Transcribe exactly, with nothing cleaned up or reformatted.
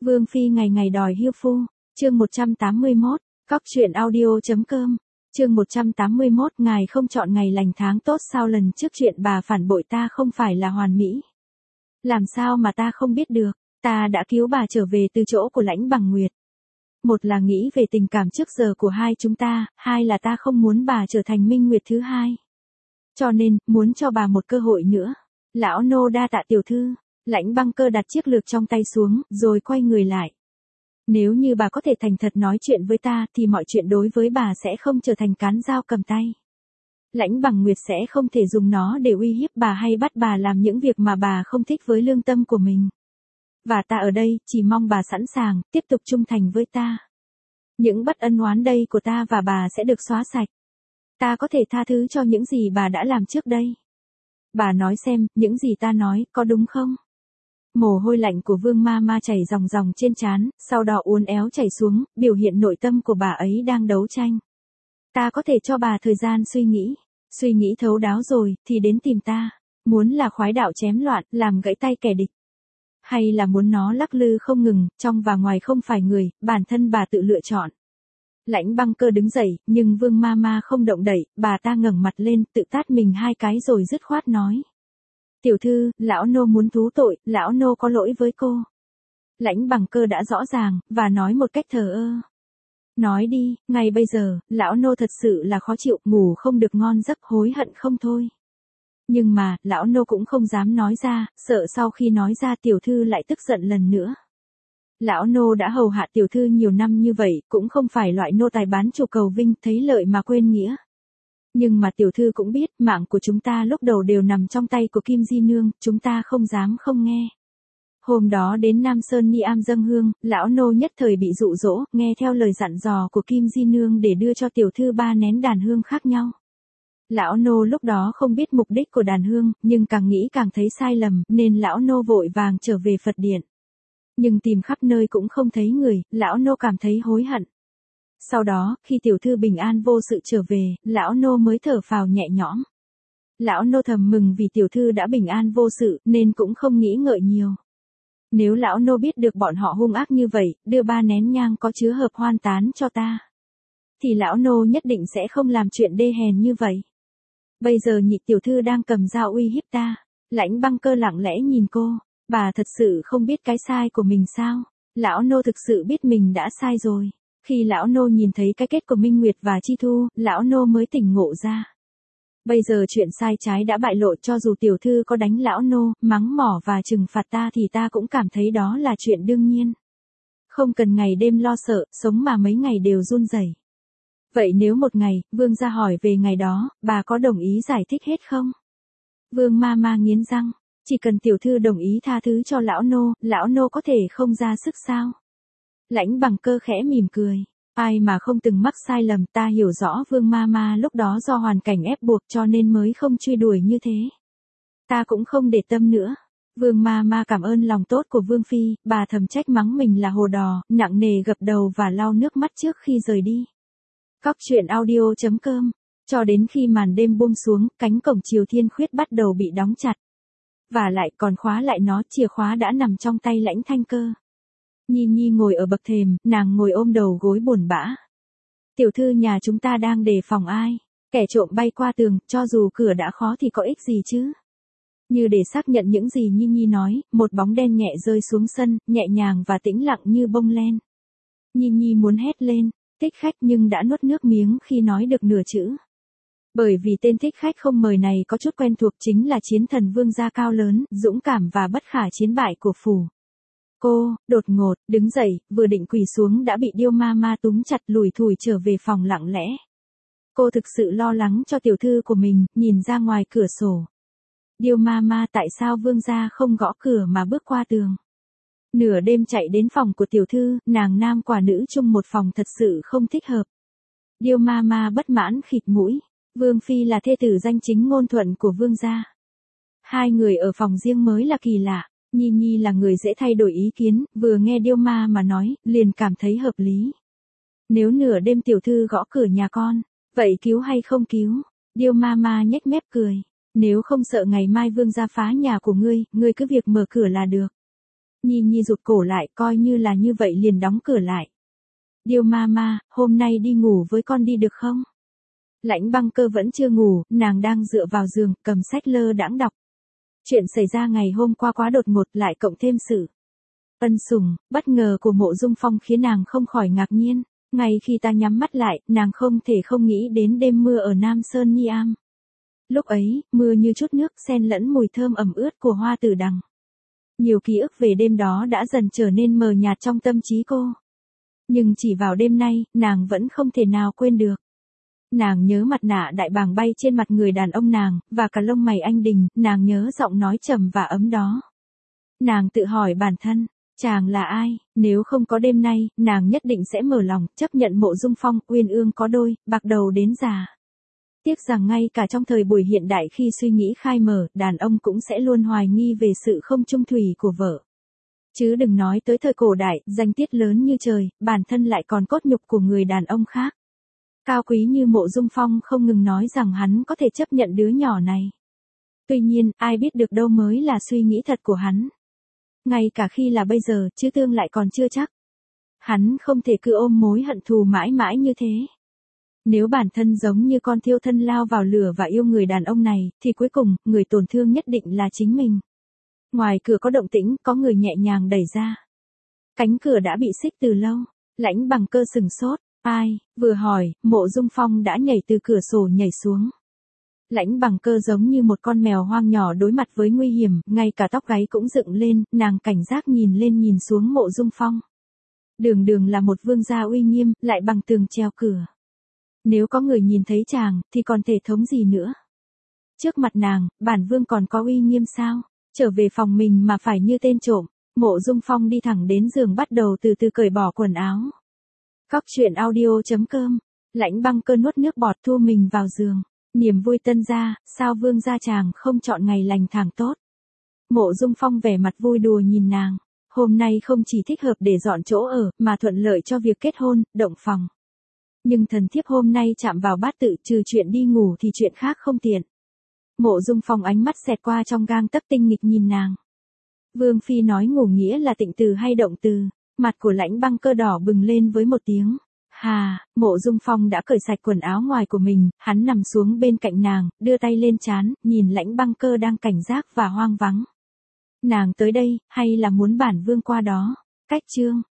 Vương phi ngày ngày đòi hiêu phu, chương một trăm tám mươi mốt, cóc truyện audio.com, chương một trăm tám mươi mốt, ngài không chọn ngày lành tháng tốt sao? Lần trước chuyện bà phản bội ta không phải là hoàn mỹ. Làm sao mà ta không biết được, ta đã cứu bà trở về từ chỗ của Lãnh Bằng Nguyệt. Một là nghĩ về tình cảm trước giờ của hai chúng ta, hai là ta không muốn bà trở thành Minh Nguyệt thứ hai. Cho nên, muốn cho bà một cơ hội nữa. Lão nô đa tạ tiểu thư. Lãnh Băng Cơ đặt chiếc lược trong tay xuống, rồi quay người lại. Nếu như bà có thể thành thật nói chuyện với ta, thì mọi chuyện đối với bà sẽ không trở thành cán dao cầm tay. Lãnh Bằng Nguyệt sẽ không thể dùng nó để uy hiếp bà hay bắt bà làm những việc mà bà không thích với lương tâm của mình. Và ta ở đây, chỉ mong bà sẵn sàng, tiếp tục trung thành với ta. Những bất ân oán đây của ta và bà sẽ được xóa sạch. Ta có thể tha thứ cho những gì bà đã làm trước đây. Bà nói xem, những gì ta nói, có đúng không? Mồ hôi lạnh của Vương Ma Ma chảy ròng ròng trên trán, sau đó uốn éo chảy xuống, biểu hiện nội tâm của bà ấy đang đấu tranh. Ta có thể cho bà thời gian suy nghĩ, suy nghĩ thấu đáo rồi, thì đến tìm ta. Muốn là khoái đạo chém loạn, làm gãy tay kẻ địch. Hay là muốn nó lắc lư không ngừng, trong và ngoài không phải người, bản thân bà tự lựa chọn. Lãnh Băng Cơ đứng dậy, nhưng Vương Ma Ma không động đậy, bà ta ngẩng mặt lên, tự tát mình hai cái rồi dứt khoát nói. Tiểu thư, lão nô muốn thú tội, lão nô có lỗi với cô. Lãnh Bằng Cơ đã rõ ràng, và nói một cách thờ ơ. Nói đi, ngay bây giờ, lão nô thật sự là khó chịu, ngủ không được ngon giấc, hối hận không thôi. Nhưng mà, lão nô cũng không dám nói ra, sợ sau khi nói ra tiểu thư lại tức giận lần nữa. Lão nô đã hầu hạ tiểu thư nhiều năm như vậy, cũng không phải loại nô tài bán chủ cầu vinh, thấy lợi mà quên nghĩa. Nhưng mà tiểu thư cũng biết, mạng của chúng ta lúc đầu đều nằm trong tay của Kim Di Nương, chúng ta không dám không nghe. Hôm đó đến Nam Sơn Ni Am dâng hương, lão nô nhất thời bị dụ dỗ, nghe theo lời dặn dò của Kim Di Nương để đưa cho tiểu thư ba nén đàn hương khác nhau. Lão nô lúc đó không biết mục đích của đàn hương, nhưng càng nghĩ càng thấy sai lầm, nên lão nô vội vàng trở về Phật điện. Nhưng tìm khắp nơi cũng không thấy người, lão nô cảm thấy hối hận. Sau đó, khi tiểu thư bình an vô sự trở về, lão nô mới thở phào nhẹ nhõm. Lão nô thầm mừng vì tiểu thư đã bình an vô sự, nên cũng không nghĩ ngợi nhiều. Nếu lão nô biết được bọn họ hung ác như vậy, đưa ba nén nhang có chứa hợp hoan tán cho ta, thì lão nô nhất định sẽ không làm chuyện đê hèn như vậy. Bây giờ nhị tiểu thư đang cầm dao uy hiếp ta. Lãnh Băng Cơ lặng lẽ nhìn cô, bà thật sự không biết cái sai của mình sao? Lão nô thực sự biết mình đã sai rồi. Khi lão nô nhìn thấy cái kết của Minh Nguyệt và Chi Thu, lão nô mới tỉnh ngộ ra. Bây giờ chuyện sai trái đã bại lộ, cho dù tiểu thư có đánh lão nô, mắng mỏ và trừng phạt ta thì ta cũng cảm thấy đó là chuyện đương nhiên. Không cần ngày đêm lo sợ, sống mà mấy ngày đều run rẩy. Vậy nếu một ngày, Vương gia hỏi về ngày đó, bà có đồng ý giải thích hết không? Vương Ma Ma nghiến răng, chỉ cần tiểu thư đồng ý tha thứ cho lão nô, lão nô có thể không ra sức sao? Lãnh Bằng Cơ khẽ mỉm cười. Ai mà không từng mắc sai lầm, ta hiểu rõ Vương Ma Ma lúc đó do hoàn cảnh ép buộc cho nên mới không truy đuổi như thế. Ta cũng không để tâm nữa. Vương Ma Ma cảm ơn lòng tốt của Vương Phi, bà thầm trách mắng mình là hồ đò, nặng nề gập đầu và lau nước mắt trước khi rời đi. Cóc truyện audio.com. Cho đến khi màn đêm buông xuống, cánh cổng Triều Thiên Khuyết bắt đầu bị đóng chặt. Và lại còn khóa lại nó, chìa khóa đã nằm trong tay Lãnh Thanh Cơ. Nhi Nhi ngồi ở bậc thềm, nàng ngồi ôm đầu gối buồn bã. Tiểu thư nhà chúng ta đang đề phòng ai? Kẻ trộm bay qua tường, cho dù cửa đã khó thì có ích gì chứ? Như để xác nhận những gì Nhi Nhi nói, một bóng đen nhẹ rơi xuống sân, nhẹ nhàng và tĩnh lặng như bông len. Nhi Nhi muốn hét lên, thích khách, nhưng đã nuốt nước miếng khi nói được nửa chữ. Bởi vì tên thích khách không mời này có chút quen thuộc, chính là chiến thần Vương gia cao lớn, dũng cảm và bất khả chiến bại của phủ. Cô, đột ngột, đứng dậy, vừa định quỳ xuống đã bị Điêu Ma Ma túm chặt, lủi thủi trở về phòng lặng lẽ. Cô thực sự lo lắng cho tiểu thư của mình, nhìn ra ngoài cửa sổ. Điêu Ma Ma, tại sao Vương gia không gõ cửa mà bước qua tường? Nửa đêm chạy đến phòng của tiểu thư, nàng nam quả nữ chung một phòng thật sự không thích hợp. Điêu Ma Ma bất mãn khịt mũi. Vương Phi là thê tử danh chính ngôn thuận của Vương gia. Hai người ở phòng riêng mới là kỳ lạ. Nhi Nhi là người dễ thay đổi ý kiến, vừa nghe Điêu Ma mà nói, liền cảm thấy hợp lý. Nếu nửa đêm tiểu thư gõ cửa nhà con, vậy cứu hay không cứu? Điêu Ma Ma nhếch mép cười. Nếu không sợ ngày mai Vương gia phá nhà của ngươi, ngươi cứ việc mở cửa là được. Nhi Nhi rụt cổ lại, coi như là như vậy liền đóng cửa lại. Điêu Mama, hôm nay đi ngủ với con đi được không? Lãnh Băng Cơ vẫn chưa ngủ, nàng đang dựa vào giường, cầm sách lơ đãng đọc. Chuyện xảy ra ngày hôm qua quá đột ngột, lại cộng thêm sự ân sủng, bất ngờ của Mộ Dung Phong khiến nàng không khỏi ngạc nhiên. Ngay khi ta nhắm mắt lại, nàng không thể không nghĩ đến đêm mưa ở Nam Sơn Nhi Am. Lúc ấy, mưa như chút nước xen lẫn mùi thơm ẩm ướt của hoa tử đằng. Nhiều ký ức về đêm đó đã dần trở nên mờ nhạt trong tâm trí cô. Nhưng chỉ vào đêm nay, nàng vẫn không thể nào quên được. Nàng nhớ mặt nạ đại bàng bay trên mặt người đàn ông nàng, và cả lông mày anh đình, nàng nhớ giọng nói trầm và ấm đó. Nàng tự hỏi bản thân, chàng là ai, nếu không có đêm nay, nàng nhất định sẽ mở lòng, chấp nhận Mộ Dung Phong, uyên ương có đôi, bạc đầu đến già. Tiếc rằng ngay cả trong thời buổi hiện đại khi suy nghĩ khai mở, đàn ông cũng sẽ luôn hoài nghi về sự không trung thủy của vợ. Chứ đừng nói tới thời cổ đại, danh tiết lớn như trời, bản thân lại còn cốt nhục của người đàn ông khác. Cao quý như Mộ Dung Phong không ngừng nói rằng hắn có thể chấp nhận đứa nhỏ này. Tuy nhiên, ai biết được đâu mới là suy nghĩ thật của hắn. Ngay cả khi là bây giờ, chứ tương lại còn chưa chắc. Hắn không thể cứ ôm mối hận thù mãi mãi như thế. Nếu bản thân giống như con thiêu thân lao vào lửa và yêu người đàn ông này, thì cuối cùng, người tổn thương nhất định là chính mình. Ngoài cửa có động tĩnh, có người nhẹ nhàng đẩy ra. Cánh cửa đã bị xích từ lâu. Lãnh Bằng Cơ sừng sốt. Ai? Vừa hỏi, Mộ Dung Phong đã nhảy từ cửa sổ nhảy xuống. Lãnh Bằng Cơ giống như một con mèo hoang nhỏ đối mặt với nguy hiểm, ngay cả tóc gáy cũng dựng lên, nàng cảnh giác nhìn lên nhìn xuống Mộ Dung Phong. Đường đường là một vương gia uy nghiêm, lại bằng tường treo cửa. Nếu có người nhìn thấy chàng, thì còn thể thống gì nữa? Trước mặt nàng, bản vương còn có uy nghiêm sao? Trở về phòng mình mà phải như tên trộm. Mộ Dung Phong đi thẳng đến giường bắt đầu từ từ cởi bỏ quần áo. Cóc truyện audio chấm com. Lãnh Băng Cơ nuốt nước bọt thu mình vào giường. Niềm vui tân gia, sao vương gia chàng không chọn ngày lành thẳng tốt? Mộ Dung Phong vẻ mặt vui đùa nhìn nàng. Hôm nay không chỉ thích hợp để dọn chỗ ở, mà thuận lợi cho việc kết hôn, động phòng. Nhưng thần thiếp hôm nay chạm vào bát tự, trừ chuyện đi ngủ thì chuyện khác không tiện. Mộ Dung Phong ánh mắt xẹt qua trong gang tấc tinh nghịch nhìn nàng. Vương phi nói ngủ nghĩa là tịnh từ hay động từ? Mặt của Lãnh Băng Cơ đỏ bừng lên với một tiếng. Hà, Mộ Dung Phong đã cởi sạch quần áo ngoài của mình, hắn nằm xuống bên cạnh nàng, đưa tay lên trán, nhìn Lãnh Băng Cơ đang cảnh giác và hoang vắng. Nàng tới đây, hay là muốn bản vương qua đó? Cách chương.